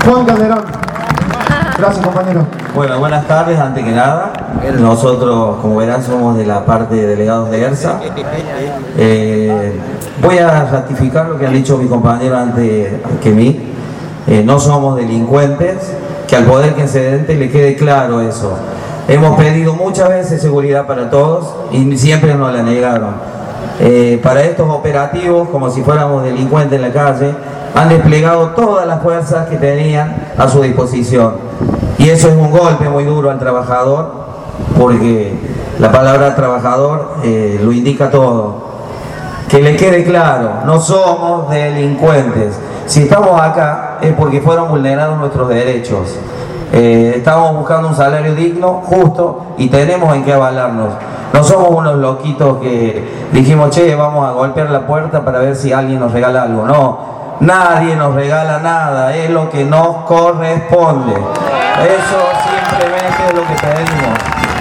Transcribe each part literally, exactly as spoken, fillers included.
Juan Calderón. Gracias, compañero. Bueno, buenas tardes, antes que nada. Nosotros, como verán, somos de la parte de delegados de ERSA. Eh, voy a ratificar lo que han dicho mis compañeros antes que mí. Eh, no somos delincuentes, que al poder quincenente le quede claro eso. Hemos pedido muchas veces seguridad para todos y siempre nos la negaron. Eh, para estos operativos, como si fuéramos delincuentes en la calle, han desplegado todas las fuerzas que tenían a su disposición. Y eso es un golpe muy duro al trabajador, porque la palabra trabajador eh, lo indica todo. Que le quede claro, no somos delincuentes. Si estamos acá es porque fueron vulnerados nuestros derechos. Eh, estamos buscando un salario digno, justo, y tenemos en qué avalarnos. No somos unos loquitos que dijimos, che, vamos a golpear la puerta para ver si alguien nos regala algo. No, nadie nos regala nada, es lo que nos corresponde. Eso simplemente es lo que pedimos.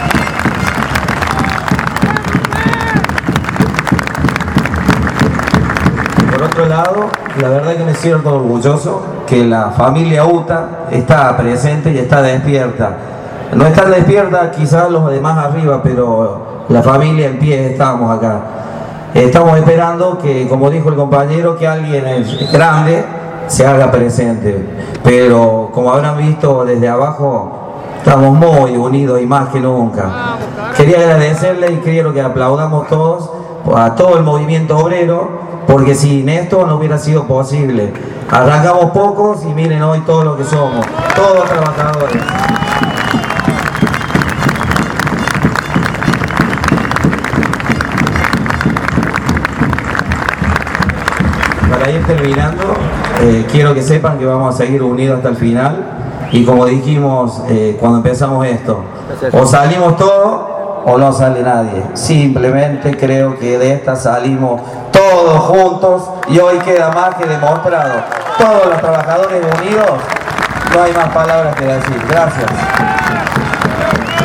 Por otro lado, la verdad que me siento orgulloso que la familia UTA está presente y está despierta. No están despiertas quizás los demás arriba, pero la familia en pie estamos acá. Estamos esperando que, como dijo el compañero, que alguien grande se haga presente. Pero como habrán visto desde abajo, estamos muy unidos y más que nunca. Quería agradecerles y quiero que aplaudamos todos a todo el movimiento obrero, porque sin esto no hubiera sido posible. Arrancamos pocos y miren hoy todo lo que somos, todos trabajadores. Para ir terminando, eh, quiero que sepan que vamos a seguir unidos hasta el final. Y como dijimos eh, cuando empezamos esto, o salimos todos o no sale nadie. Simplemente creo que de esta salimos todos juntos y hoy queda más que demostrado. Todos los trabajadores unidos, no hay más palabras que decir. Gracias.